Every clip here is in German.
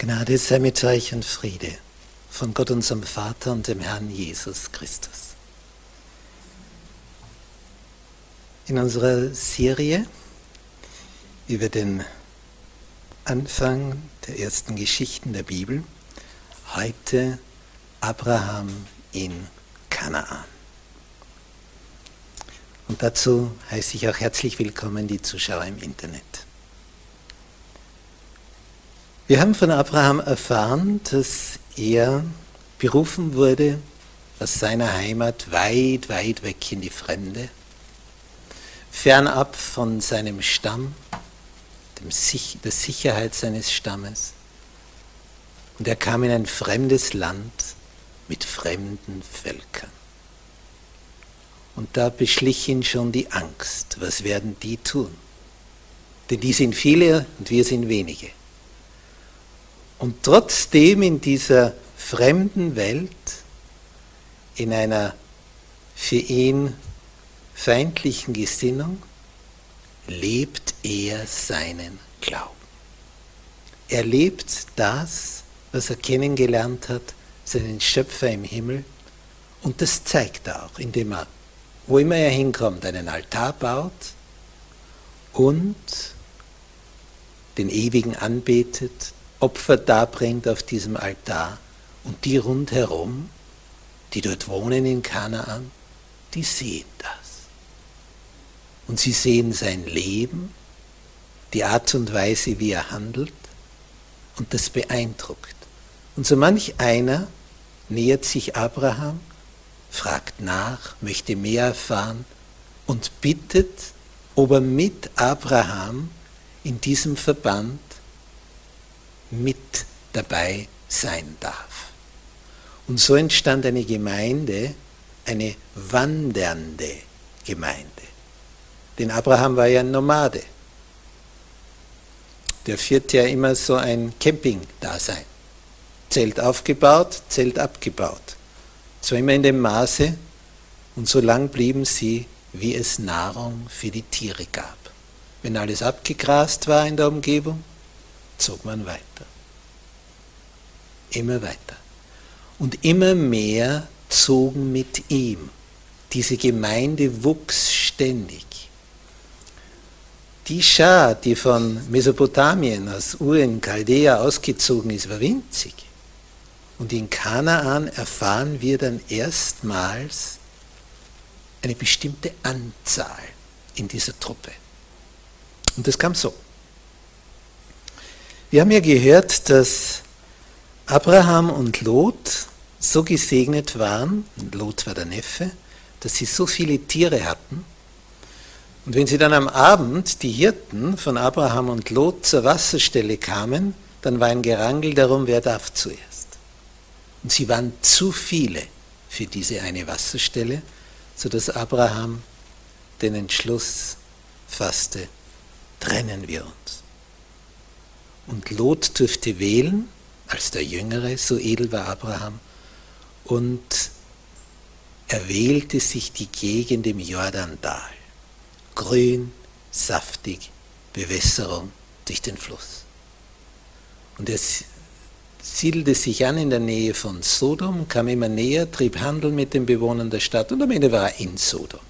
Gnade sei mit euch und Friede von Gott unserem Vater und dem Herrn Jesus Christus. In unserer Serie über den Anfang der ersten Geschichten der Bibel, heute Abraham in Kanaan. Und dazu heiße ich auch herzlich willkommen die Zuschauer im Internet. Wir haben von Abraham erfahren, dass er berufen wurde aus seiner Heimat weit, weit weg in die Fremde, fernab von seinem Stamm, der Sicherheit seines Stammes. Und er kam in ein fremdes Land mit fremden Völkern. Und da beschlich ihn schon die Angst. Was werden die tun? Denn die sind viele und wir sind wenige. Und trotzdem in dieser fremden Welt, in einer für ihn feindlichen Gesinnung, lebt er seinen Glauben. Er lebt das, was er kennengelernt hat, seinen Schöpfer im Himmel. Und das zeigt er auch, indem er, wo immer er hinkommt, einen Altar baut und den Ewigen anbetet, Opfer darbringt auf diesem Altar, und die rundherum, die dort wohnen in Kanaan, die sehen das. Und sie sehen sein Leben, die Art und Weise, wie er handelt, und das beeindruckt. Und so manch einer nähert sich Abraham, fragt nach, möchte mehr erfahren und bittet, ob er mit Abraham in diesem Verband mit dabei sein darf. Und so entstand eine Gemeinde, eine wandernde Gemeinde. Denn Abraham war ja ein Nomade. Der führte ja immer so ein Camping-Dasein. Zelt aufgebaut, Zelt abgebaut. Zwar immer in dem Maße, und so lang blieben sie, wie es Nahrung für die Tiere gab. Wenn alles abgegrast war in der Umgebung, zog man weiter. Immer weiter. Und immer mehr zogen mit ihm. Diese Gemeinde wuchs ständig. Die Schar, die von Mesopotamien, aus Ur in Chaldea ausgezogen ist, war winzig. Und in Kanaan erfahren wir dann erstmals eine bestimmte Anzahl in dieser Truppe. Und das kam so. Wir haben ja gehört, dass Abraham und Lot so gesegnet waren, Lot war der Neffe, dass sie so viele Tiere hatten. Und wenn sie dann am Abend, die Hirten von Abraham und Lot, zur Wasserstelle kamen, dann war ein Gerangel darum, wer darf zuerst. Und sie waren zu viele für diese eine Wasserstelle, sodass Abraham den Entschluss fasste, trennen wir uns. Und Lot durfte wählen, als der Jüngere, so edel war Abraham, und er wählte sich die Gegend im Jordantal. Grün, saftig, Bewässerung durch den Fluss. Und er siedelte sich an in der Nähe von Sodom, kam immer näher, trieb Handel mit den Bewohnern der Stadt und am Ende war er in Sodom.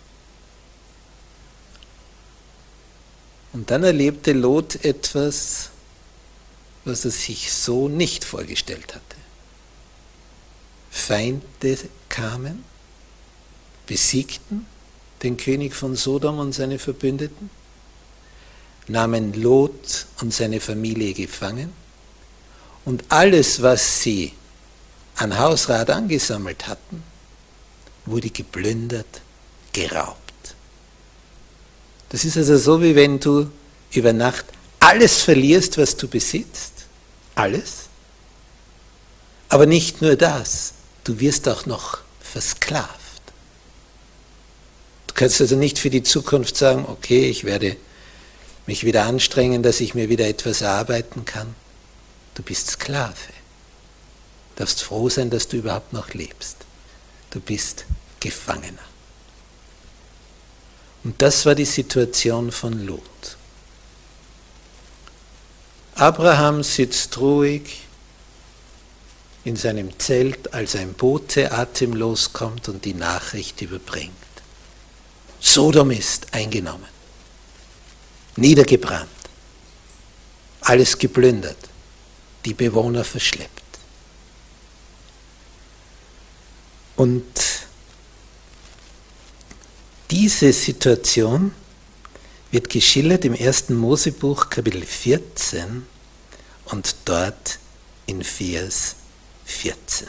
Und dann erlebte Lot etwas, was er sich so nicht vorgestellt hatte. Feinde kamen, besiegten den König von Sodom und seine Verbündeten, nahmen Lot und seine Familie gefangen und alles, was sie an Hausrat angesammelt hatten, wurde geplündert, geraubt. Das ist also so, wie wenn du über Nacht alles verlierst, was du besitzt, alles, aber nicht nur das, du wirst auch noch versklavt. Du kannst also nicht für die Zukunft sagen, okay, ich werde mich wieder anstrengen, dass ich mir wieder etwas erarbeiten kann. Du bist Sklave. Du darfst froh sein, dass du überhaupt noch lebst. Du bist Gefangener. Und das war die Situation von Lot. Abraham sitzt ruhig in seinem Zelt, als ein Bote atemlos kommt und die Nachricht überbringt. Sodom ist eingenommen, niedergebrannt, alles geplündert, die Bewohner verschleppt. Und diese Situation wird geschildert im 1. Mosebuch Kapitel 14 und dort in Vers 14.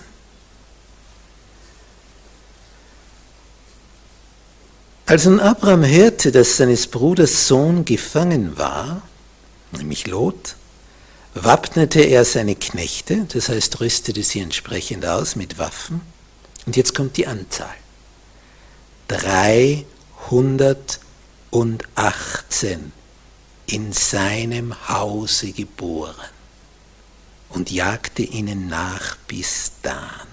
Als nun Abraham hörte, dass seines Bruders Sohn gefangen war, nämlich Lot, wappnete er seine Knechte, das heißt rüstete sie entsprechend aus mit Waffen. Und jetzt kommt die Anzahl. 318 in seinem Hause geboren und jagte ihnen nach bis Dan.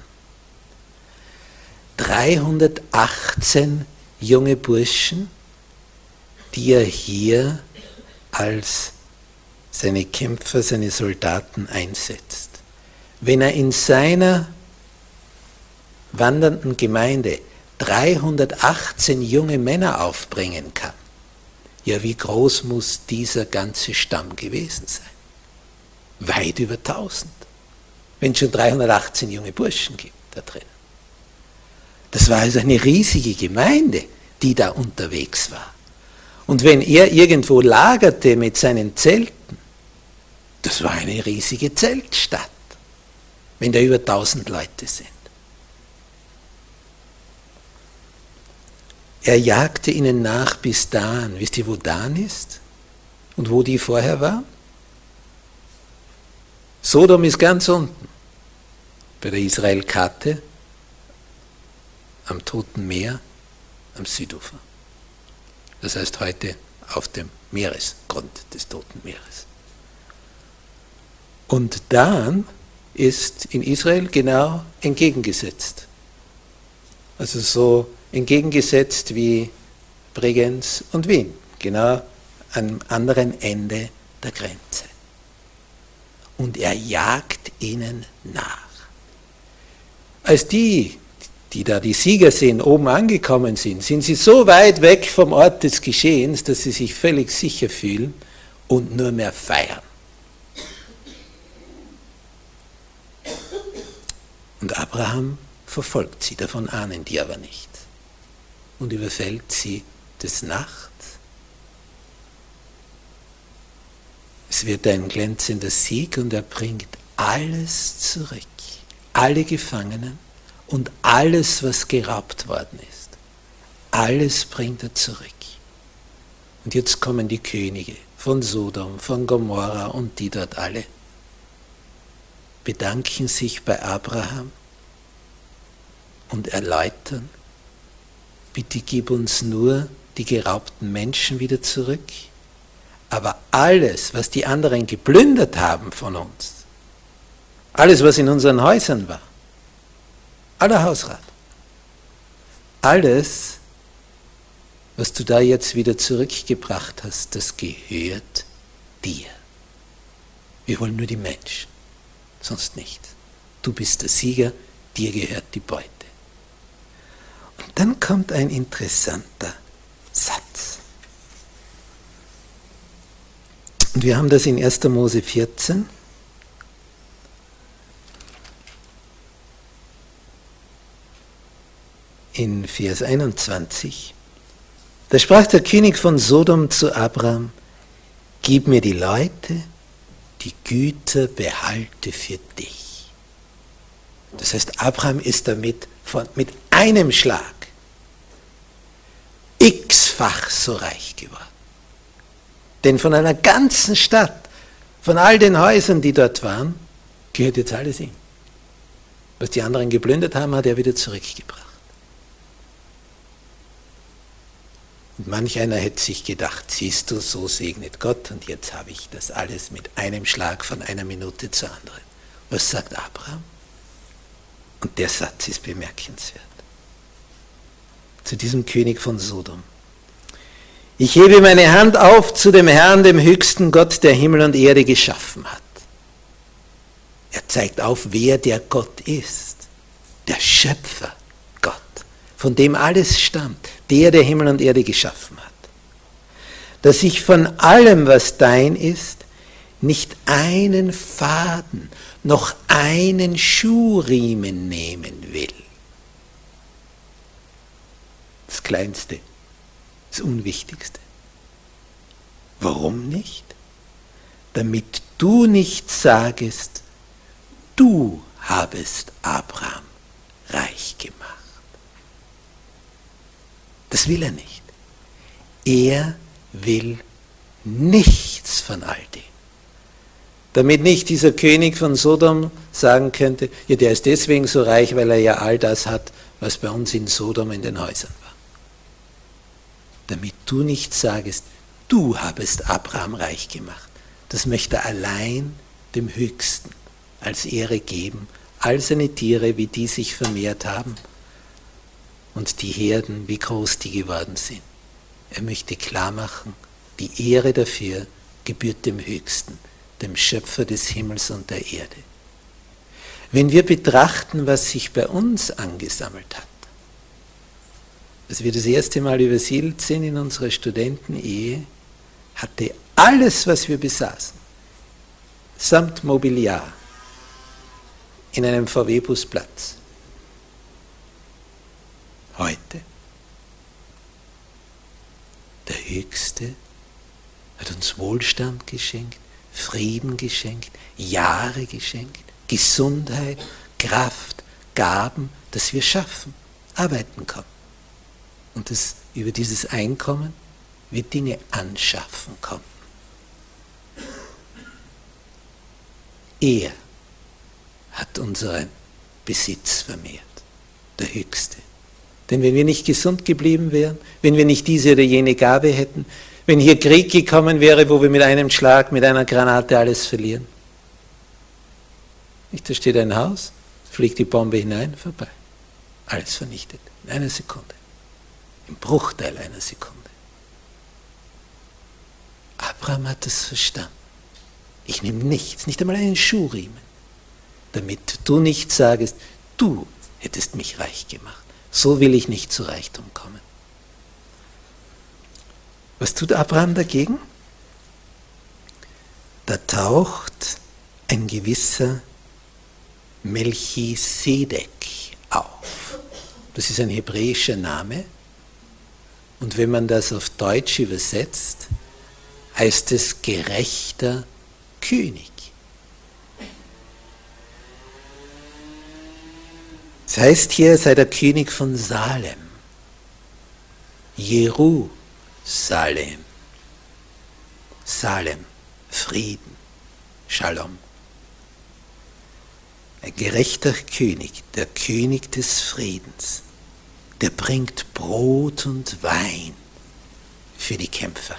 318 junge Burschen, die er hier als seine Kämpfer, seine Soldaten einsetzt. Wenn er in seiner wandernden Gemeinde 318 junge Männer aufbringen kann, ja, wie groß muss dieser ganze Stamm gewesen sein? Weit über 1000, wenn es schon 318 junge Burschen gibt da drin. Das war also eine riesige Gemeinde, die da unterwegs war. Und wenn er irgendwo lagerte mit seinen Zelten, das war eine riesige Zeltstadt, wenn da über 1000 Leute sind. Er jagte ihnen nach bis Dan. Wisst ihr, wo Dan ist? Und wo die vorher war? Sodom ist ganz unten, bei der Israelkarte, am Toten Meer, am Südufer. Das heißt heute auf dem Meeresgrund des Toten Meeres. Und Dan ist in Israel genau entgegengesetzt. Also so entgegengesetzt wie Bregenz und Wien, genau am anderen Ende der Grenze. Und er jagt ihnen nach. Als die da die Sieger sind, oben angekommen sind, sind sie so weit weg vom Ort des Geschehens, dass sie sich völlig sicher fühlen und nur mehr feiern. Und Abraham verfolgt sie, davon ahnen die aber nicht, und überfällt sie des Nachts. Es wird ein glänzender Sieg und er bringt alles zurück, alle Gefangenen und alles, was geraubt worden ist. Alles bringt er zurück. Und jetzt kommen die Könige von Sodom, von Gomorra und die dort alle, bedanken sich bei Abraham und erläutern: Bitte gib uns nur die geraubten Menschen wieder zurück, aber alles, was die anderen geplündert haben von uns, alles, was in unseren Häusern war, aller Hausrat, alles, was du da jetzt wieder zurückgebracht hast, das gehört dir. Wir wollen nur die Menschen, sonst nicht. Du bist der Sieger, dir gehört die Beute. Und dann kommt ein interessanter Satz. Und wir haben das in 1. Mose 14. In Vers 21. Da sprach der König von Sodom zu Abraham: Gib mir die Leute, die Güter behalte für dich. Das heißt, Abraham ist damit mit einem Schlag x-fach so reich geworden. Denn von einer ganzen Stadt, von all den Häusern, die dort waren, gehört jetzt alles ihm. Was die anderen geplündert haben, hat er wieder zurückgebracht. Und manch einer hätte sich gedacht, siehst du, so segnet Gott und jetzt habe ich das alles mit einem Schlag von einer Minute zur anderen. Was sagt Abraham? Und der Satz ist bemerkenswert. Zu diesem König von Sodom: Ich hebe meine Hand auf zu dem Herrn, dem höchsten Gott, der Himmel und Erde geschaffen hat. Er zeigt auf, wer der Gott ist. Der Schöpfer Gott, von dem alles stammt, der Himmel und Erde geschaffen hat. Dass ich von allem, was dein ist, nicht einen Faden, noch einen Schuhriemen nehmen will. Das Kleinste, das Unwichtigste. Warum nicht? Damit du nicht sagest, du habest Abraham reich gemacht. Das will er nicht. Er will nichts von all dem. Damit nicht dieser König von Sodom sagen könnte, ja, der ist deswegen so reich, weil er ja all das hat, was bei uns in Sodom in den Häusern war. Damit du nicht sagest, du habest Abraham reich gemacht. Das möchte er allein dem Höchsten als Ehre geben, all seine Tiere, wie die sich vermehrt haben und die Herden, wie groß die geworden sind. Er möchte klar machen, die Ehre dafür gebührt dem Höchsten, dem Schöpfer des Himmels und der Erde. Wenn wir betrachten, was sich bei uns angesammelt hat, als wir das erste Mal übersiedelt sind in unserer Studentenehe, hatte alles, was wir besaßen, samt Mobiliar, in einem VW-Bus Platz. Heute, der Höchste hat uns Wohlstand geschenkt, Frieden geschenkt, Jahre geschenkt, Gesundheit, Kraft, Gaben, dass wir schaffen, arbeiten können. Und dass über dieses Einkommen wir Dinge anschaffen konnten. Er hat unseren Besitz vermehrt, der Höchste. Denn wenn wir nicht gesund geblieben wären, wenn wir nicht diese oder jene Gabe hätten, wenn hier Krieg gekommen wäre, wo wir mit einem Schlag, mit einer Granate alles verlieren. Da steht ein Haus, fliegt die Bombe hinein, vorbei. Alles vernichtet, in einer Sekunde. Im Bruchteil einer Sekunde. Abraham hat es verstanden. Ich nehme nichts, nicht einmal einen Schuhriemen, damit du nicht sagst, du hättest mich reich gemacht. So will ich nicht zu Reichtum kommen. Was tut Abraham dagegen? Da taucht ein gewisser Melchisedek auf. Das ist ein hebräischer Name. Und wenn man das auf Deutsch übersetzt, heißt es gerechter König. Das heißt hier, sei der König von Salem. Jerusalem. Salem, Frieden, Shalom. Ein gerechter König, der König des Friedens, der bringt Brot und Wein für die Kämpfer.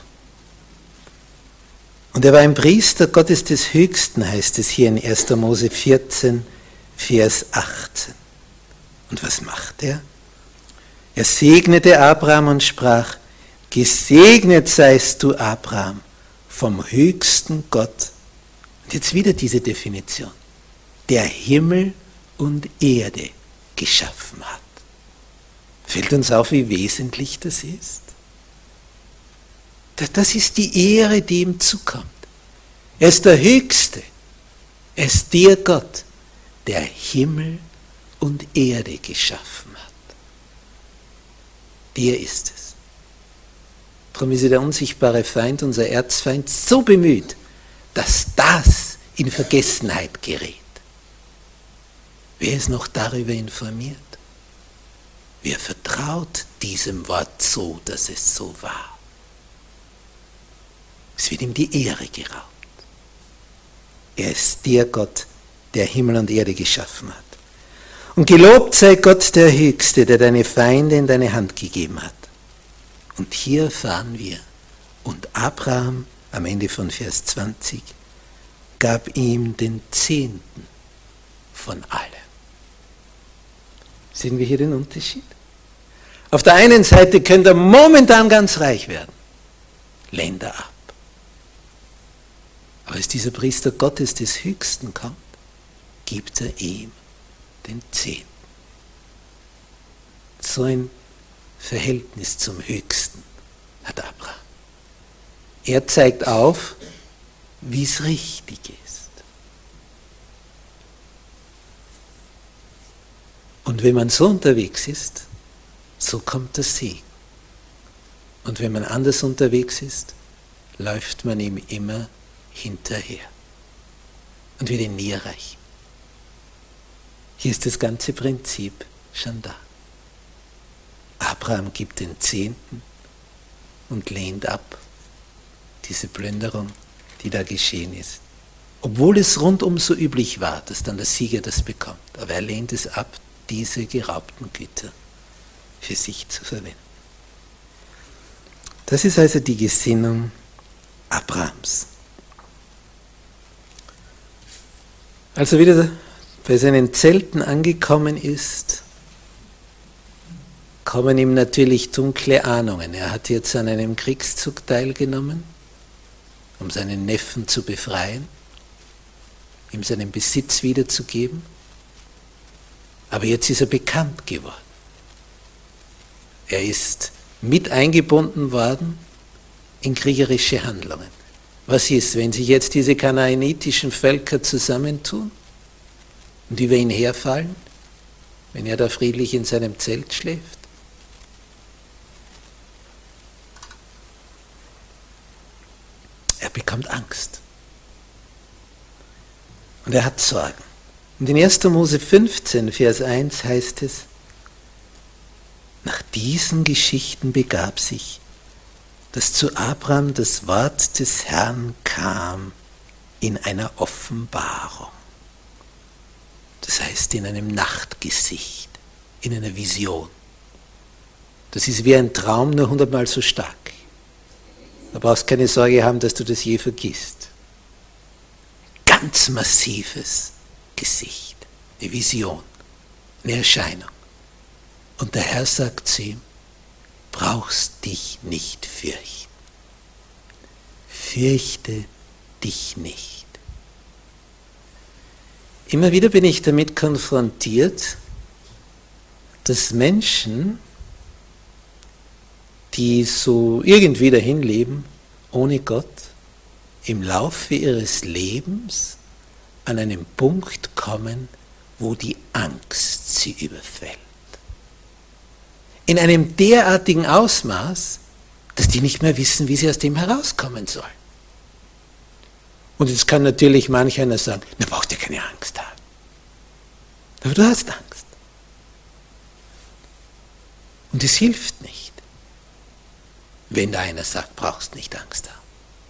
Und er war ein Priester Gottes des Höchsten, heißt es hier in 1. Mose 14, Vers 18. Und was macht er? Er segnete Abraham und sprach, gesegnet seist du, Abraham, vom höchsten Gott. Und jetzt wieder diese Definition, der Himmel und Erde geschaffen hat. Fällt uns auf, wie wesentlich das ist? Das ist die Ehre, die ihm zukommt. Er ist der Höchste. Er ist der Gott, der Himmel und Erde geschaffen hat. Der ist es. Darum ist der unsichtbare Feind, unser Erzfeind, so bemüht, dass das in Vergessenheit gerät. Wer ist noch darüber informiert? Wer vertraut diesem Wort so, dass es so war? Es wird ihm die Ehre geraubt. Er ist der Gott, der Himmel und Erde geschaffen hat. Und gelobt sei Gott der Höchste, der deine Feinde in deine Hand gegeben hat. Und hier erfahren wir, und Abraham, am Ende von Vers 20, gab ihm den Zehnten von allem. Sehen wir hier den Unterschied? Auf der einen Seite könnt ihr momentan ganz reich werden. Länder ab. Aber als dieser Priester Gottes des Höchsten kommt, gibt er ihm den Zehnten. So ein Verhältnis zum Höchsten hat Abraham. Er zeigt auf, wie es richtig ist. Und wenn man so unterwegs ist, so kommt der Segen. Und wenn man anders unterwegs ist, läuft man ihm immer hinterher und wird ihn nie erreichen. Hier ist das ganze Prinzip schon da. Abraham gibt den Zehnten und lehnt ab diese Plünderung, die da geschehen ist. Obwohl es rundum so üblich war, dass dann der Sieger das bekommt. Aber er lehnt es ab, diese geraubten Güter für sich zu verwenden. Das ist also die Gesinnung Abrahams. Als er wieder bei seinen Zelten angekommen ist, kommen ihm natürlich dunkle Ahnungen. Er hat jetzt an einem Kriegszug teilgenommen, um seinen Neffen zu befreien, ihm seinen Besitz wiederzugeben. Aber jetzt ist er bekannt geworden. Er ist mit eingebunden worden in kriegerische Handlungen. Was ist, wenn sich jetzt diese kanaanitischen Völker zusammentun und über ihn herfallen, wenn er da friedlich in seinem Zelt schläft? Er bekommt Angst. Und er hat Sorgen. Und in 1. Mose 15, Vers 1 heißt es, nach diesen Geschichten begab sich, dass zu Abraham das Wort des Herrn kam in einer Offenbarung. Das heißt in einem Nachtgesicht, in einer Vision. Das ist wie ein Traum, nur 100-mal so stark. Da brauchst keine Sorge haben, dass du das je vergisst. Ganz massives Gesicht, eine Vision, eine Erscheinung. Und der Herr sagt zu ihm, brauchst dich nicht fürchten. Fürchte dich nicht. Immer wieder bin ich damit konfrontiert, dass Menschen, die so irgendwie dahin leben, ohne Gott, im Laufe ihres Lebens an einen Punkt kommen, wo die Angst sie überfällt. In einem derartigen Ausmaß, dass die nicht mehr wissen, wie sie aus dem herauskommen sollen. Und jetzt kann natürlich manch einer sagen, da brauchst du keine Angst haben. Aber du hast Angst. Und es hilft nicht, wenn da einer sagt, brauchst nicht Angst haben.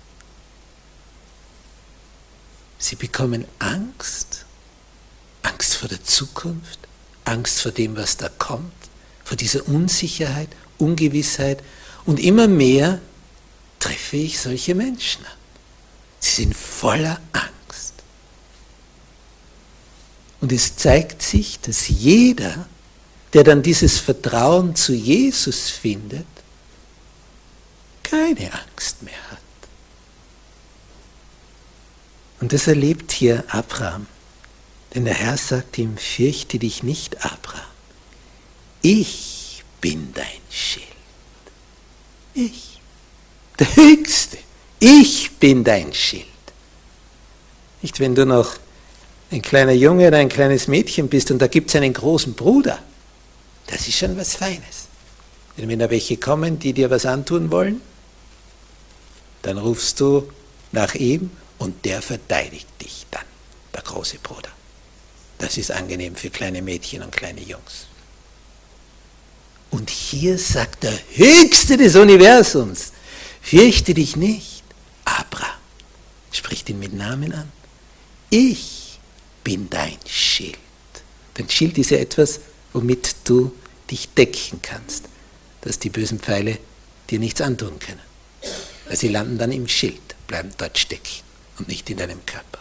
Sie bekommen Angst, Angst vor der Zukunft, Angst vor dem, was da kommt, vor dieser Unsicherheit, Ungewissheit. Und immer mehr treffe ich solche Menschen an. Sie sind voller Angst. Und es zeigt sich, dass jeder, der dann dieses Vertrauen zu Jesus findet, keine Angst mehr hat. Und das erlebt hier Abraham. Denn der Herr sagt ihm, fürchte dich nicht, Abraham. Ich bin dein Schild. Ich, der Höchste. Ich bin dein Schild. Nicht, wenn du noch ein kleiner Junge oder ein kleines Mädchen bist und da gibt es einen großen Bruder. Das ist schon was Feines. Denn wenn da welche kommen, die dir was antun wollen, dann rufst du nach ihm und der verteidigt dich dann, der große Bruder. Das ist angenehm für kleine Mädchen und kleine Jungs. Und hier sagt der Höchste des Universums, fürchte dich nicht, Abraham, spricht ihn mit Namen an. Ich bin dein Schild. Dein Schild ist ja etwas, womit du dich decken kannst, dass die bösen Pfeile dir nichts antun können. Weil sie landen dann im Schild, bleiben dort stecken und nicht in deinem Körper.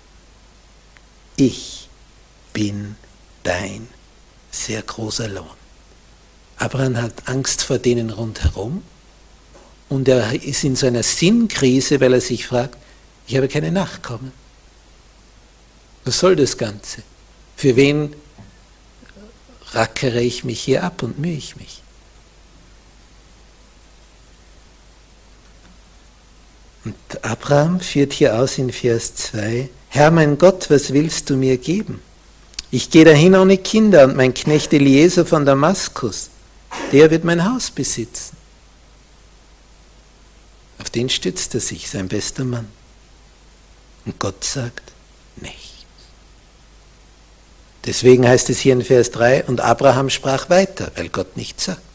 Ich bin dein sehr großer Lohn. Abraham hat Angst vor denen rundherum und er ist in so einer Sinnkrise, weil er sich fragt, ich habe keine Nachkommen. Was soll das Ganze? Für wen rackere ich mich hier ab und mühe ich mich? Und Abraham führt hier aus in Vers 2, Herr mein Gott, was willst du mir geben? Ich gehe dahin ohne Kinder und mein Knecht Eliezer von Damaskus, der wird mein Haus besitzen. Auf den stützt er sich, sein bester Mann. Und Gott sagt, nichts. Deswegen heißt es hier in Vers 3, und Abraham sprach weiter, weil Gott nichts sagt.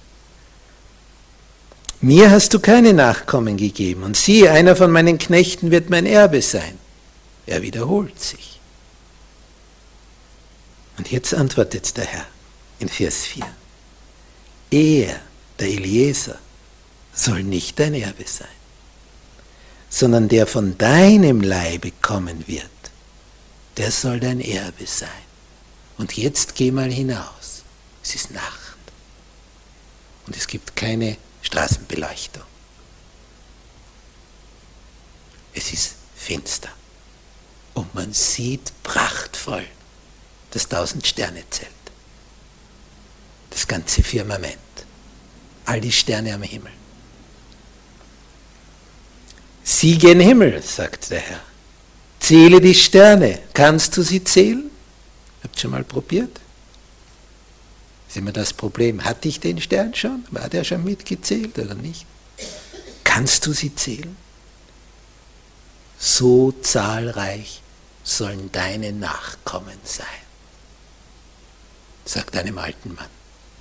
Mir hast du keine Nachkommen gegeben, und siehe, einer von meinen Knechten wird mein Erbe sein. Er wiederholt sich. Und jetzt antwortet der Herr in Vers 4. Er, der Eliezer, soll nicht dein Erbe sein, sondern der von deinem Leibe kommen wird, der soll dein Erbe sein. Und jetzt geh mal hinaus. Es ist Nacht. Und es gibt keine Straßenbeleuchtung. Es ist finster. Und man sieht prachtvoll das 1000-Sterne-Zelt. Das ganze Firmament. All die Sterne am Himmel. Sieh gen Himmel, sagt der Herr. Zähle die Sterne. Kannst du sie zählen? Habt ihr schon mal probiert? Das ist immer das Problem. Hatte ich den Stern schon? War der schon mitgezählt oder nicht? Kannst du sie zählen? So zahlreich sollen deine Nachkommen sein, sagt einem alten Mann.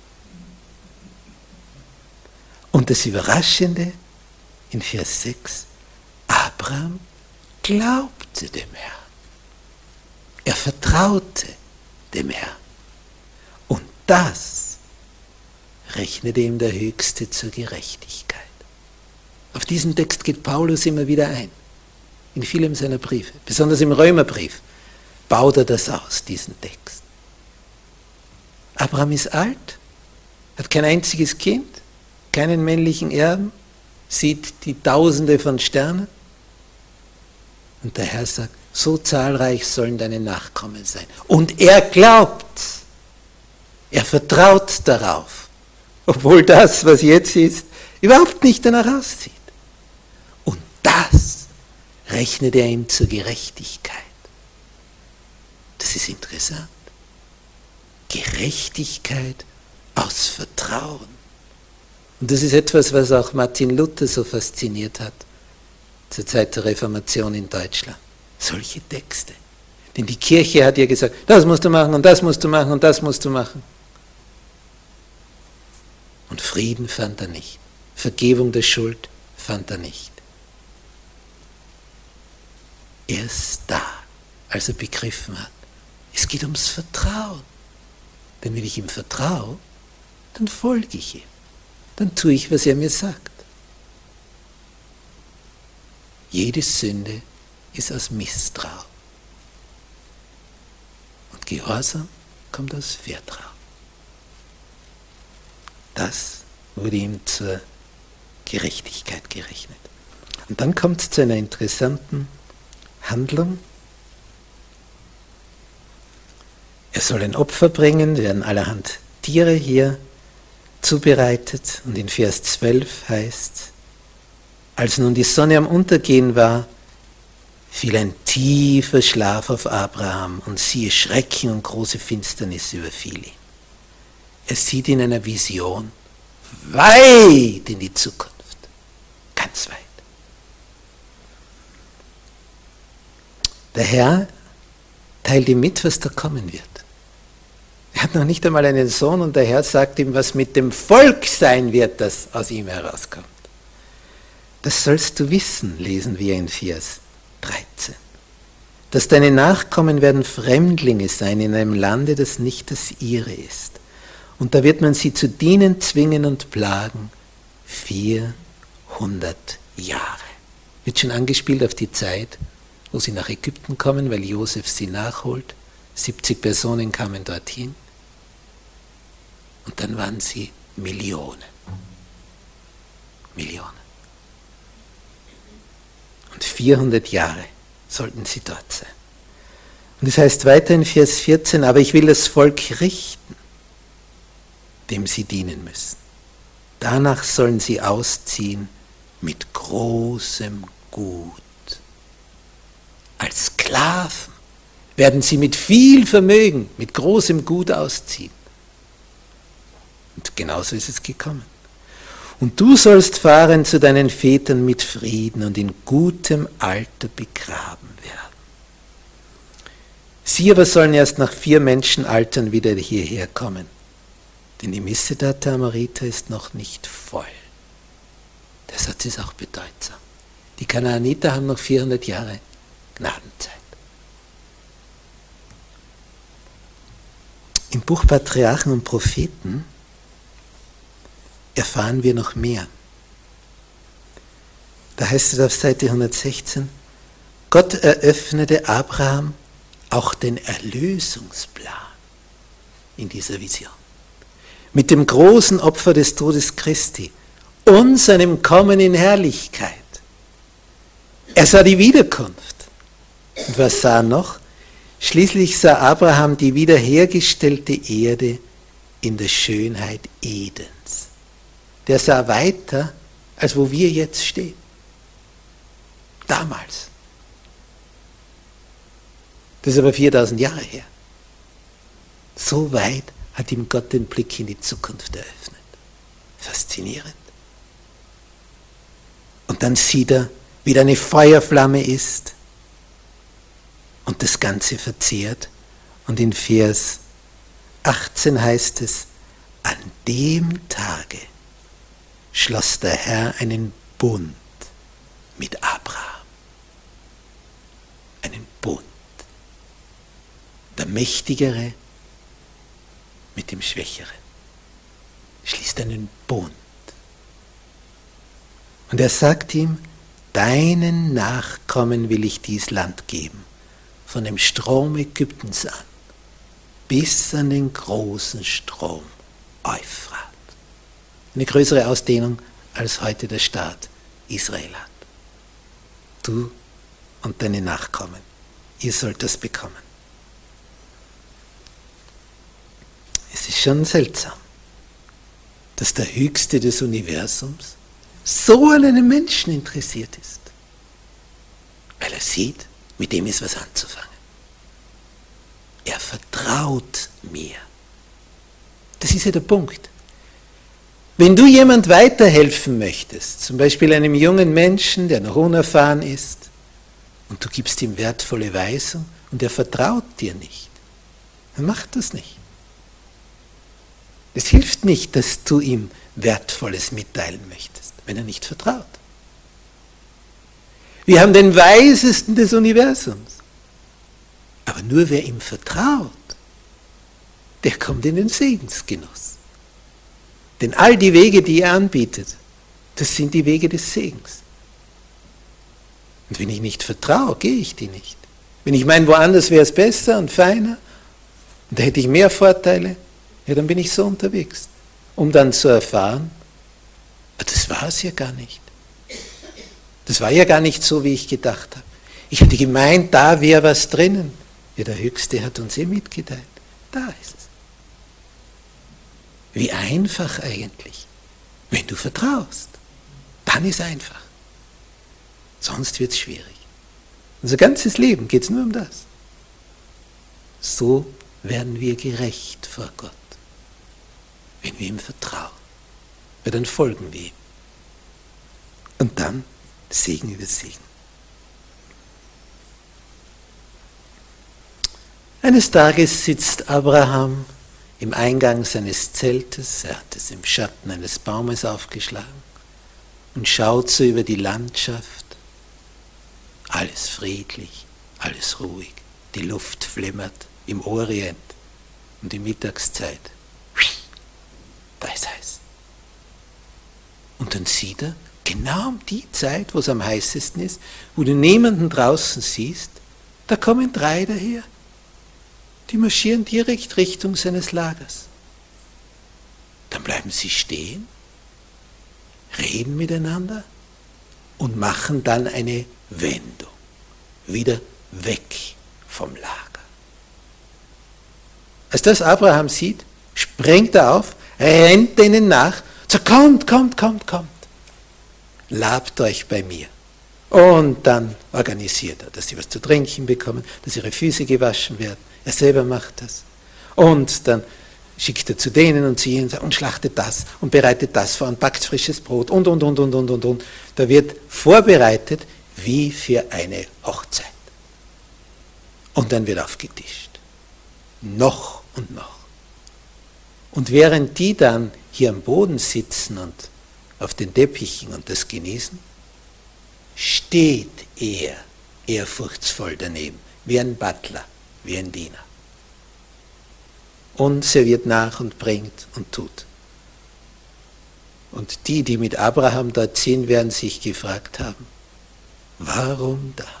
Und das Überraschende in Vers 6, Abraham glaubte dem Herrn. Er vertraute dem Herrn. Und das rechnete ihm der Höchste zur Gerechtigkeit. Auf diesen Text geht Paulus immer wieder ein. In vielen seiner Briefe. Besonders im Römerbrief baut er das aus, diesen Text. Abraham ist alt, hat kein einziges Kind, keinen männlichen Erben, sieht die Tausende von Sternen. Und der Herr sagt, so zahlreich sollen deine Nachkommen sein. Und er glaubt, er vertraut darauf, obwohl das, was jetzt ist, überhaupt nicht danach aussieht. Und das rechnet er ihm zur Gerechtigkeit. Das ist interessant. Gerechtigkeit aus Vertrauen. Und das ist etwas, was auch Martin Luther so fasziniert hat, zur Zeit der Reformation in Deutschland. Solche Texte. Denn die Kirche hat ja gesagt, das musst du machen und das musst du machen und das musst du machen. Und Frieden fand er nicht. Vergebung der Schuld fand er nicht. Erst da, als er begriffen hat, es geht ums Vertrauen. Denn wenn ich ihm vertraue, dann folge ich ihm. Dann tue ich, was er mir sagt. Jede Sünde ist aus Misstrauen. Und Gehorsam kommt aus Vertrauen. Das wurde ihm zur Gerechtigkeit gerechnet. Und dann kommt es zu einer interessanten Handlung. Er soll ein Opfer bringen, werden allerhand Tiere hier zubereitet. Und in Vers 12 heißt, als nun die Sonne am Untergehen war, fiel ein tiefer Schlaf auf Abraham und siehe, Schrecken und große Finsternis überfiel ihn. Er sieht in einer Vision weit in die Zukunft, ganz weit. Der Herr teilt ihm mit, was da kommen wird. Er hat noch nicht einmal einen Sohn und der Herr sagt ihm, was mit dem Volk sein wird, das aus ihm herauskommt. Das sollst du wissen, lesen wir in Vers 13. Dass deine Nachkommen werden Fremdlinge sein in einem Lande, das nicht das ihre ist. Und da wird man sie zu dienen, zwingen und plagen 400 Jahre. Wird schon angespielt auf die Zeit, wo sie nach Ägypten kommen, weil Josef sie nachholt. 70 Personen kamen dorthin. Und dann waren sie Millionen. Millionen. Und 400 Jahre sollten sie dort sein. Und es heißt weiter in Vers 14, aber ich will das Volk richten, dem sie dienen müssen. Danach sollen sie ausziehen mit großem Gut. Als Sklaven werden sie mit viel Vermögen, mit großem Gut ausziehen. Und genauso ist es gekommen. Und du sollst fahren zu deinen Vätern mit Frieden und in gutem Alter begraben werden. Sie aber sollen erst nach 4 Menschenaltern wieder hierher kommen, denn die Missedata Amarita ist noch nicht voll. Der Satz ist auch bedeutsam. Die Kanaaniter haben noch 400 Jahre Gnadenzeit. Im Buch Patriarchen und Propheten erfahren wir noch mehr. Da heißt es auf Seite 116, Gott eröffnete Abraham auch den Erlösungsplan in dieser Vision. Mit dem großen Opfer des Todes Christi und seinem Kommen in Herrlichkeit. Er sah die Wiederkunft. Und was sah er noch? Schließlich sah Abraham die wiederhergestellte Erde in der Schönheit Edens. Der sah weiter, als wo wir jetzt stehen. Damals. Das ist aber 4000 Jahre her. So weit hat ihm Gott den Blick in die Zukunft eröffnet. Faszinierend. Und dann sieht er, wie da eine Feuerflamme ist und das Ganze verzehrt. Und in Vers 18 heißt es, an dem Tage schloss der Herr einen Bund mit Abraham. Einen Bund. Der Mächtigere mit dem Schwächeren. Schließt einen Bund. Und er sagt ihm, deinen Nachkommen will ich dies Land geben, von dem Strom Ägyptens an, bis an den großen Strom Euphrat. Eine größere Ausdehnung, als heute der Staat Israel hat. Du und deine Nachkommen, ihr sollt das bekommen. Es ist schon seltsam, dass der Höchste des Universums so an einem Menschen interessiert ist, weil er sieht, mit dem ist was anzufangen. Er vertraut mir. Das ist ja der Punkt. Wenn du jemand weiterhelfen möchtest, zum Beispiel einem jungen Menschen, der noch unerfahren ist, und du gibst ihm wertvolle Weisung und er vertraut dir nicht, dann mach das nicht. Es hilft nicht, dass du ihm Wertvolles mitteilen möchtest, wenn er nicht vertraut. Wir haben den Weisesten des Universums. Aber nur wer ihm vertraut, der kommt in den Segensgenuss. Denn all die Wege, die er anbietet, das sind die Wege des Segens. Und wenn ich nicht vertraue, gehe ich die nicht. Wenn ich meine, woanders wäre es besser und feiner, und da hätte ich mehr Vorteile, ja, dann bin ich so unterwegs, um dann zu erfahren, das war es ja gar nicht. Das war ja gar nicht so, wie ich gedacht habe. Ich hatte gemeint, da wäre was drinnen. Ja, der Höchste hat uns mitgeteilt. Da ist es. Wie einfach eigentlich, wenn du vertraust. Dann ist es einfach. Sonst wird es schwierig. Unser ganzes Leben geht es nur um das. So werden wir gerecht vor Gott, wenn wir ihm vertrauen. Weil dann folgen wir ihm. Und dann Segen über Segen. Eines Tages sitzt Abraham im Eingang seines Zeltes, er hat es im Schatten eines Baumes aufgeschlagen und schaut so über die Landschaft. Alles friedlich, alles ruhig, die Luft flimmert im Orient und die Mittagszeit. Da ist heiß. Und dann sieht er, genau um die Zeit, wo es am heißesten ist, wo du niemanden draußen siehst, da kommen 3 daher. Die marschieren direkt Richtung seines Lagers. Dann bleiben sie stehen, reden miteinander und machen dann eine Wendung. Wieder weg vom Lager. Als das Abraham sieht, springt er auf, rennt denen nach, sagt, kommt, kommt, kommt, kommt. Labt euch bei mir. Und dann organisiert er, dass sie was zu trinken bekommen, dass ihre Füße gewaschen werden. Er selber macht das. Und dann schickt er zu denen und zu ihnen und schlachtet das und bereitet das vor und backt frisches Brot und. Da wird vorbereitet wie für eine Hochzeit. Und dann wird aufgetischt. Noch und noch. Und während die dann hier am Boden sitzen und auf den Teppichen und das genießen, steht er ehrfurchtsvoll daneben, wie ein Butler, wie ein Diener. Und serviert nach und bringt und tut. Und die mit Abraham dort sind, werden sich gefragt haben, warum das?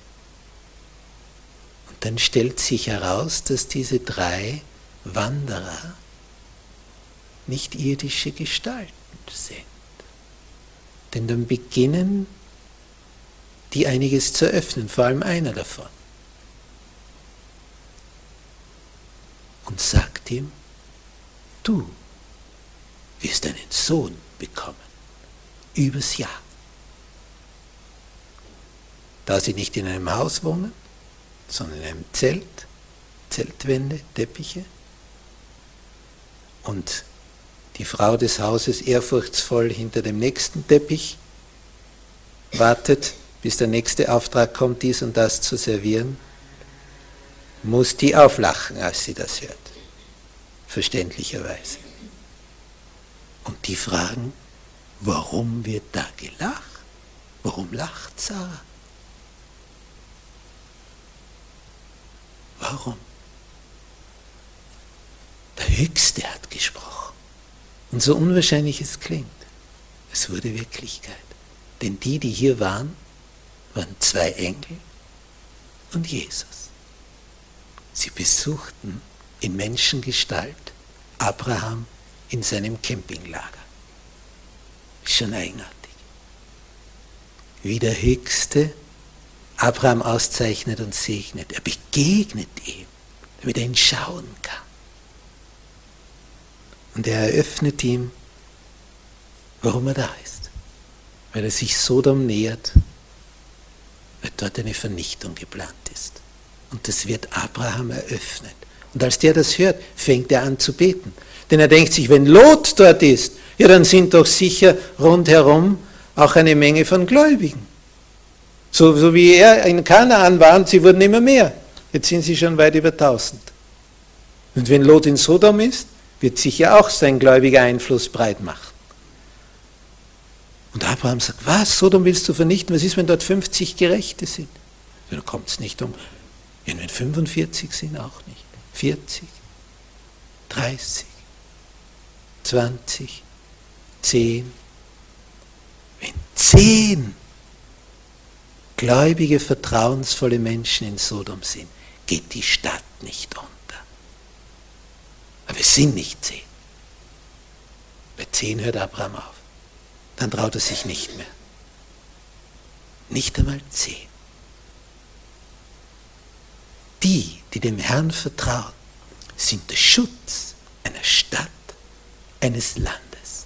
Und dann stellt sich heraus, dass diese 3 Wanderer nicht irdische Gestalten sind. Denn dann beginnen die einiges zu öffnen, vor allem einer davon. Und sagt ihm, du wirst einen Sohn bekommen, übers Jahr. Da sie nicht in einem Haus wohnen, sondern in einem Zelt, Zeltwände, Teppiche, und die Frau des Hauses ehrfurchtsvoll hinter dem nächsten Teppich wartet, bis der nächste Auftrag kommt, dies und das zu servieren, muss die auflachen, als sie das hört. Verständlicherweise. Und die fragen, warum wird da gelacht? Warum lacht Sarah? Warum? Der Höchste hat gesprochen. Und so unwahrscheinlich es klingt, es wurde Wirklichkeit. Denn die hier waren 2 Engel und Jesus. Sie besuchten in Menschengestalt Abraham in seinem Campinglager. Ist schon eigenartig. Wie der Höchste Abraham auszeichnet und segnet. Er begegnet ihm, damit er ihn schauen kann. Und er eröffnet ihm, warum er da ist. Weil er sich Sodom nähert, weil dort eine Vernichtung geplant ist. Und das wird Abraham eröffnet. Und als der das hört, fängt er an zu beten. Denn er denkt sich, wenn Lot dort ist, ja, dann sind doch sicher rundherum auch eine Menge von Gläubigen. So wie er in Kanaan war und sie wurden immer mehr. Jetzt sind sie schon weit über 1000. Und wenn Lot in Sodom ist, wird sicher auch sein gläubiger Einfluss breit machen. Und Abraham sagt, was, Sodom willst du vernichten? Was ist, wenn dort 50 Gerechte sind? Dann kommt es nicht um. Ja, wenn 45 sind, auch nicht. 40, 30, 20, 10. Wenn 10 gläubige, vertrauensvolle Menschen in Sodom sind, geht die Stadt nicht unter. Aber es sind nicht 10. Bei 10 hört Abraham auf. Dann traut er sich nicht mehr. Nicht einmal 10. Die dem Herrn vertrauen, sind der Schutz einer Stadt, eines Landes.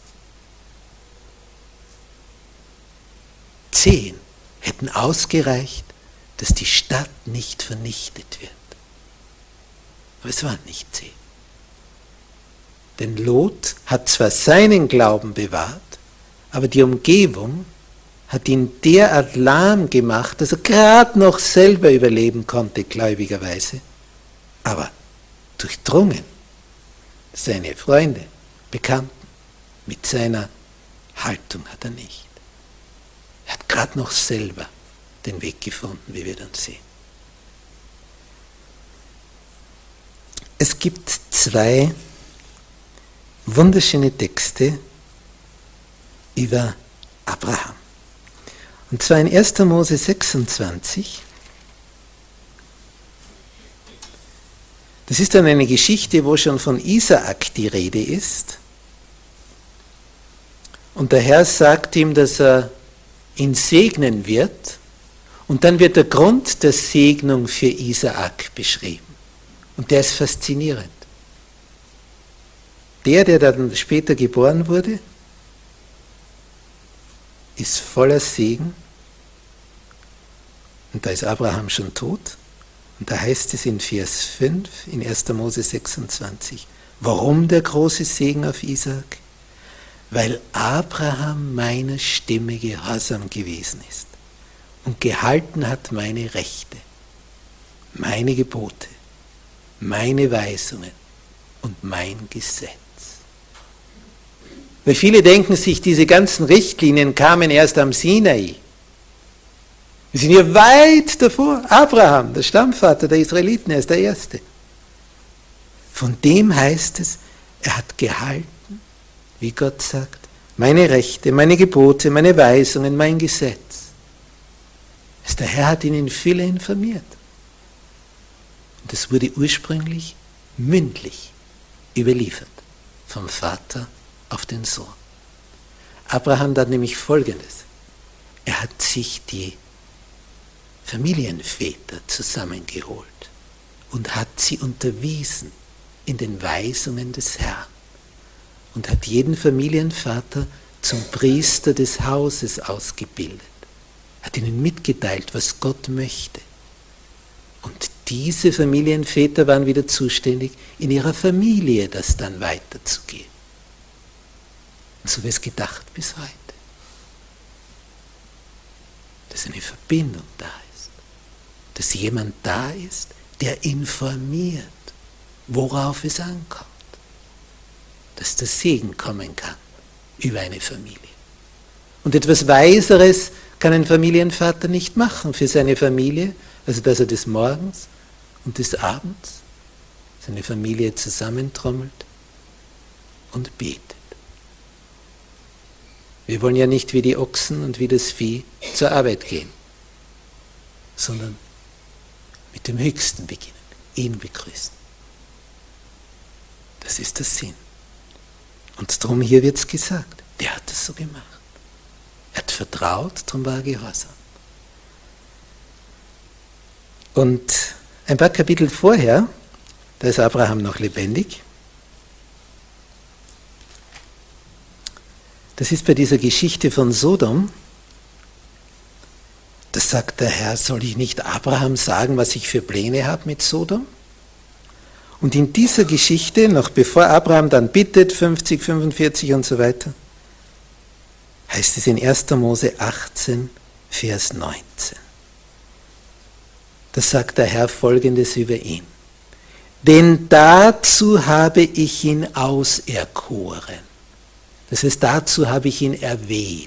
10 hätten ausgereicht, dass die Stadt nicht vernichtet wird. Aber es waren nicht 10. Denn Lot hat zwar seinen Glauben bewahrt, aber die Umgebung hat ihn derart lahm gemacht, dass er gerade noch selber überleben konnte, gläubigerweise. Aber durchdrungen seine Freunde, Bekannten, mit seiner Haltung hat er nicht. Er hat gerade noch selber den Weg gefunden, wie wir dann sehen. Es gibt 2 wunderschöne Texte über Abraham. Und zwar in 1. Mose 26. Das ist dann eine Geschichte, wo schon von Isaak die Rede ist. Und der Herr sagt ihm, dass er ihn segnen wird. Und dann wird der Grund der Segnung für Isaak beschrieben. Und der ist faszinierend. der dann später geboren wurde, ist voller Segen. Und da ist Abraham schon tot. Und da heißt es in Vers 5 in 1. Mose 26, warum der große Segen auf Isaak? Weil Abraham meiner Stimme gehorsam gewesen ist und gehalten hat meine Rechte, meine Gebote, meine Weisungen und mein Gesetz. Weil viele denken sich, diese ganzen Richtlinien kamen erst am Sinai. Wir sind hier weit davor. Abraham, der Stammvater der Israeliten, er ist der Erste. Von dem heißt es, er hat gehalten, wie Gott sagt, meine Rechte, meine Gebote, meine Weisungen, mein Gesetz. Der Herr hat ihn in Fülle informiert. Und es wurde ursprünglich mündlich überliefert, vom Vater auf den Sohn. Abraham tat nämlich Folgendes. Er hat sich die Familienväter zusammengeholt und hat sie unterwiesen in den Weisungen des Herrn und hat jeden Familienvater zum Priester des Hauses ausgebildet, hat ihnen mitgeteilt, was Gott möchte. Und diese Familienväter waren wieder zuständig, in ihrer Familie das dann weiterzugeben. Und so wird es gedacht bis heute. Dass eine Verbindung da ist. Dass jemand da ist, der informiert, worauf es ankommt. Dass der Segen kommen kann über eine Familie. Und etwas Weiseres kann ein Familienvater nicht machen für seine Familie, also dass er des Morgens und des Abends seine Familie zusammentrommelt und betet. Wir wollen ja nicht wie die Ochsen und wie das Vieh zur Arbeit gehen, sondern mit dem Höchsten beginnen, ihn begrüßen. Das ist der Sinn. Und darum hier wird es gesagt, der hat es so gemacht. Er hat vertraut, darum war er gehorsam. Und ein paar Kapitel vorher, da ist Abraham noch lebendig. Das ist bei dieser Geschichte von Sodom. Da sagt der Herr, soll ich nicht Abraham sagen, was ich für Pläne habe mit Sodom? Und in dieser Geschichte, noch bevor Abraham dann bittet, 50, 45 und so weiter, heißt es in 1. Mose 18, Vers 19. Da sagt der Herr Folgendes über ihn. Denn dazu habe ich ihn auserkoren. Das heißt, dazu habe ich ihn erwählt.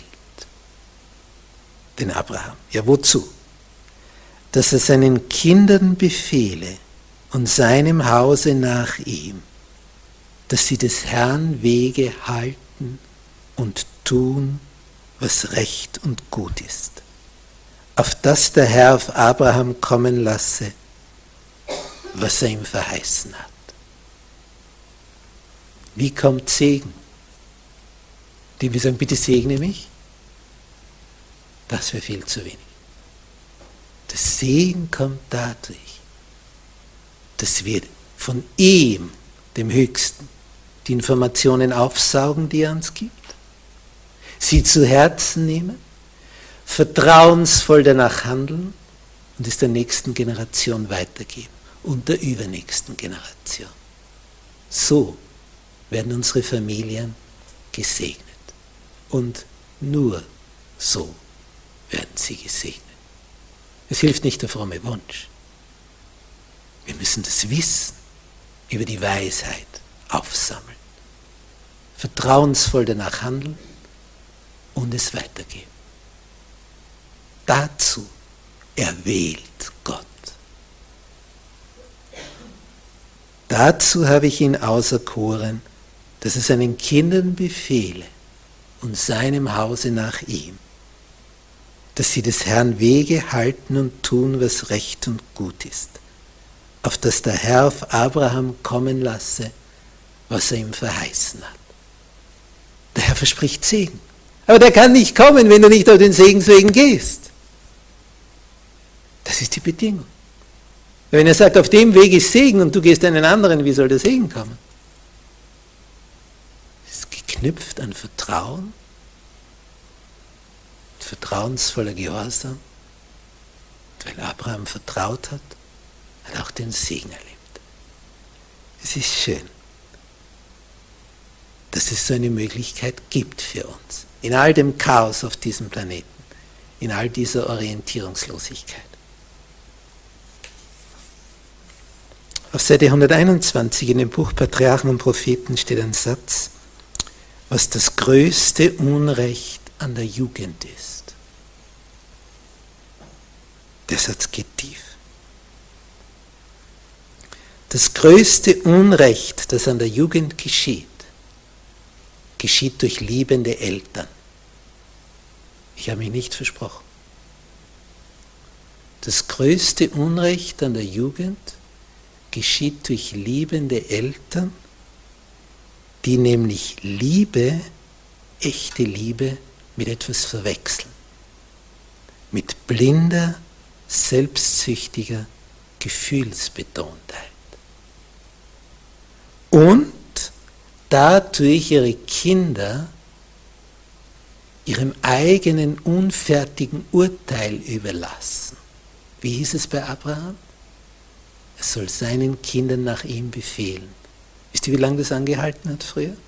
Den Abraham. Ja, wozu? Dass er seinen Kindern befehle und seinem Hause nach ihm, dass sie des Herrn Wege halten und tun, was recht und gut ist, auf das der Herr auf Abraham kommen lasse, was er ihm verheißen hat. Wie kommt Segen? Die wir sagen, bitte segne mich? Das wäre viel zu wenig. Der Segen kommt dadurch, dass wir von ihm, dem Höchsten, die Informationen aufsaugen, die er uns gibt, sie zu Herzen nehmen, vertrauensvoll danach handeln und es der nächsten Generation weitergeben und der übernächsten Generation. So werden unsere Familien gesegnet. Und nur so werden sie gesegnet. Es hilft nicht der fromme Wunsch. Wir müssen das Wissen über die Weisheit aufsammeln, vertrauensvoll danach handeln und es weitergeben. Dazu erwählt Gott. Dazu habe ich ihn auserkoren, dass er seinen Kindern befehle und seinem Hause nach ihm, dass sie des Herrn Wege halten und tun, was recht und gut ist, auf das der Herr auf Abraham kommen lasse, was er ihm verheißen hat. Der Herr verspricht Segen, aber der kann nicht kommen, wenn du nicht auf den Segenswegen gehst. Das ist die Bedingung. Wenn er sagt, auf dem Weg ist Segen und du gehst einen anderen, wie soll der Segen kommen? geknüpft an Vertrauen, vertrauensvoller Gehorsam. Weil Abraham vertraut hat, hat auch den Segen erlebt. Es ist schön, dass es so eine Möglichkeit gibt für uns. In all dem Chaos auf diesem Planeten, in all dieser Orientierungslosigkeit. Auf Seite 121 in dem Buch Patriarchen und Propheten steht ein Satz, was das größte Unrecht an der Jugend ist. Der Satz geht tief. Das größte Unrecht, das an der Jugend geschieht, geschieht durch liebende Eltern. Ich habe mich nicht versprochen. Das größte Unrecht an der Jugend geschieht durch liebende Eltern, die nämlich Liebe, echte Liebe, mit etwas verwechseln. Mit blinder, selbstsüchtiger Gefühlsbetontheit. Und dadurch ihre Kinder ihrem eigenen unfertigen Urteil überlassen. Wie hieß es bei Abraham? Er soll seinen Kindern nach ihm befehlen. Wisst ihr, wie lange das angehalten hat früher?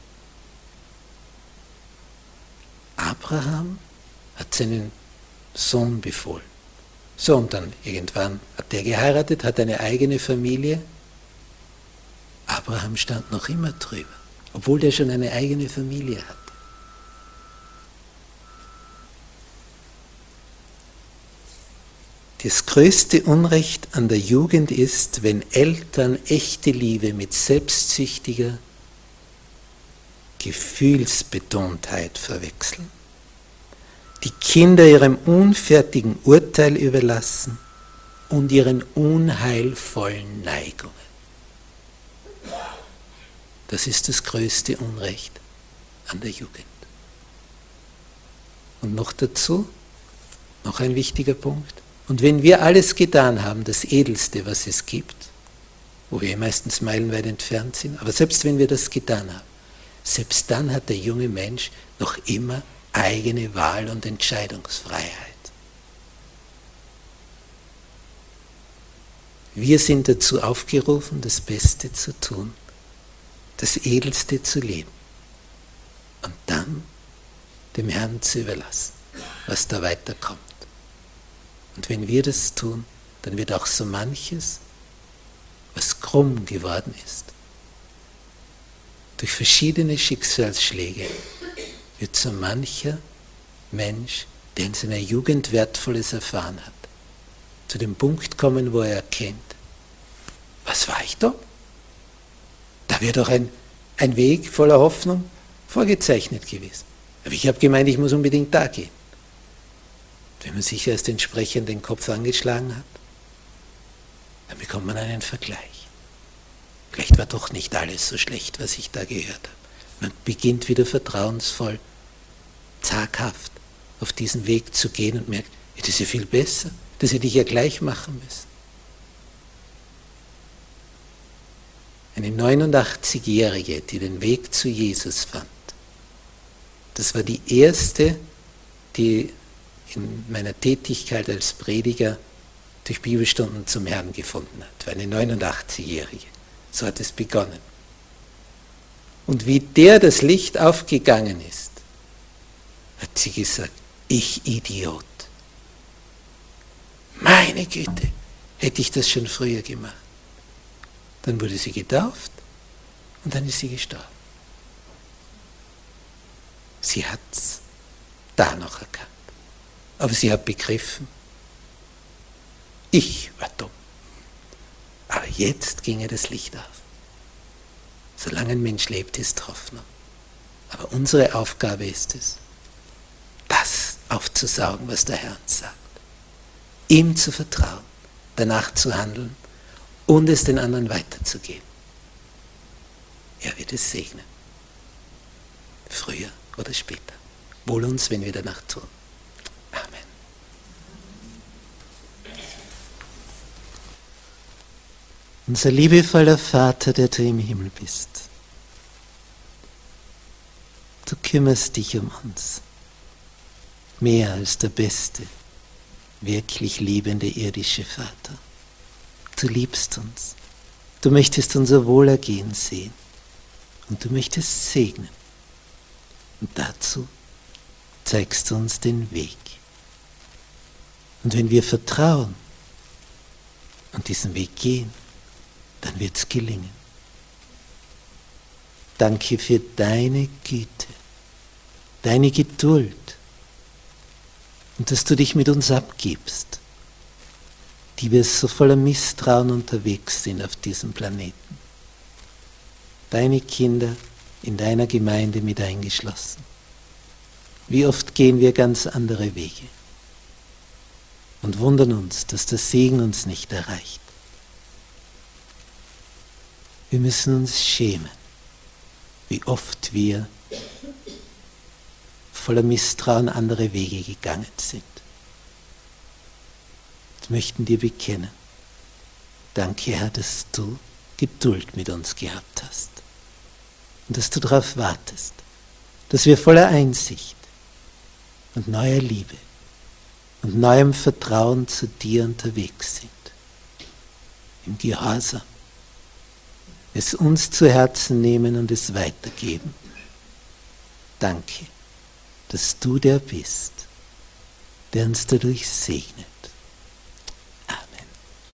Abraham hat seinen Sohn befohlen. So, und dann irgendwann hat der geheiratet, hat eine eigene Familie. Abraham stand noch immer drüber, obwohl der schon eine eigene Familie hat. Das größte Unrecht an der Jugend ist, wenn Eltern echte Liebe mit selbstsüchtiger Gefühlsbetontheit verwechseln, die Kinder ihrem unfertigen Urteil überlassen und ihren unheilvollen Neigungen. Das ist das größte Unrecht an der Jugend. Und noch dazu, noch ein wichtiger Punkt, und wenn wir alles getan haben, das Edelste, was es gibt, wo wir meistens meilenweit entfernt sind, aber selbst wenn wir das getan haben, selbst dann hat der junge Mensch noch immer eigene Wahl- und Entscheidungsfreiheit. Wir sind dazu aufgerufen, das Beste zu tun, das Edelste zu leben und dann dem Herrn zu überlassen, was da weiterkommt. Und wenn wir das tun, dann wird auch so manches, was krumm geworden ist, durch verschiedene Schicksalsschläge, wird so mancher Mensch, der in seiner Jugend Wertvolles erfahren hat, zu dem Punkt kommen, wo er erkennt, was war ich da? Da wäre doch ein Weg voller Hoffnung vorgezeichnet gewesen. Aber ich habe gemeint, ich muss unbedingt da gehen. Wenn man sich erst entsprechend den Kopf angeschlagen hat, dann bekommt man einen Vergleich. Vielleicht war doch nicht alles so schlecht, was ich da gehört habe. Man beginnt wieder vertrauensvoll, zaghaft auf diesen Weg zu gehen und merkt, das ist ja viel besser, das hätte ich ja gleich machen müssen. Eine 89-Jährige, die den Weg zu Jesus fand, das war die erste, die in meiner Tätigkeit als Prediger durch Bibelstunden zum Herrn gefunden hat. Für eine 89-Jährige. So hat es begonnen. Und wie der das Licht aufgegangen ist, hat sie gesagt, ich Idiot. Meine Güte, hätte ich das schon früher gemacht. Dann wurde sie getauft und dann ist sie gestorben. Sie hat es da noch erkannt. Aber sie hat begriffen, ich war dumm. Aber jetzt ginge das Licht auf. Solange ein Mensch lebt, ist Hoffnung. Aber unsere Aufgabe ist es, das aufzusaugen, was der Herr uns sagt. Ihm zu vertrauen, danach zu handeln und es den anderen weiterzugeben. Er wird es segnen. Früher oder später. Wohl uns, wenn wir danach tun. Amen. Unser liebevoller Vater, der du im Himmel bist, Du kümmerst dich um uns, mehr als der beste, wirklich liebende irdische Vater. Du liebst uns, du möchtest unser Wohlergehen sehen und du möchtest segnen. Und dazu zeigst du uns den Weg. Und wenn wir vertrauen und diesen Weg gehen, dann wird es gelingen. Danke für deine Güte, deine Geduld und dass du dich mit uns abgibst, die wir so voller Misstrauen unterwegs sind auf diesem Planeten. Deine Kinder in deiner Gemeinde mit eingeschlossen. Wie oft gehen wir ganz andere Wege und wundern uns, dass der Segen uns nicht erreicht. Wir müssen uns schämen, wie oft wir voller Misstrauen andere Wege gegangen sind. Wir möchten dir bekennen. Danke, Herr, dass du Geduld mit uns gehabt hast und dass du darauf wartest, dass wir voller Einsicht und neuer Liebe und neuem Vertrauen zu dir unterwegs sind. Im Gehorsam. Es uns zu Herzen nehmen und es weitergeben. Danke, dass du der bist, der uns dadurch segnet.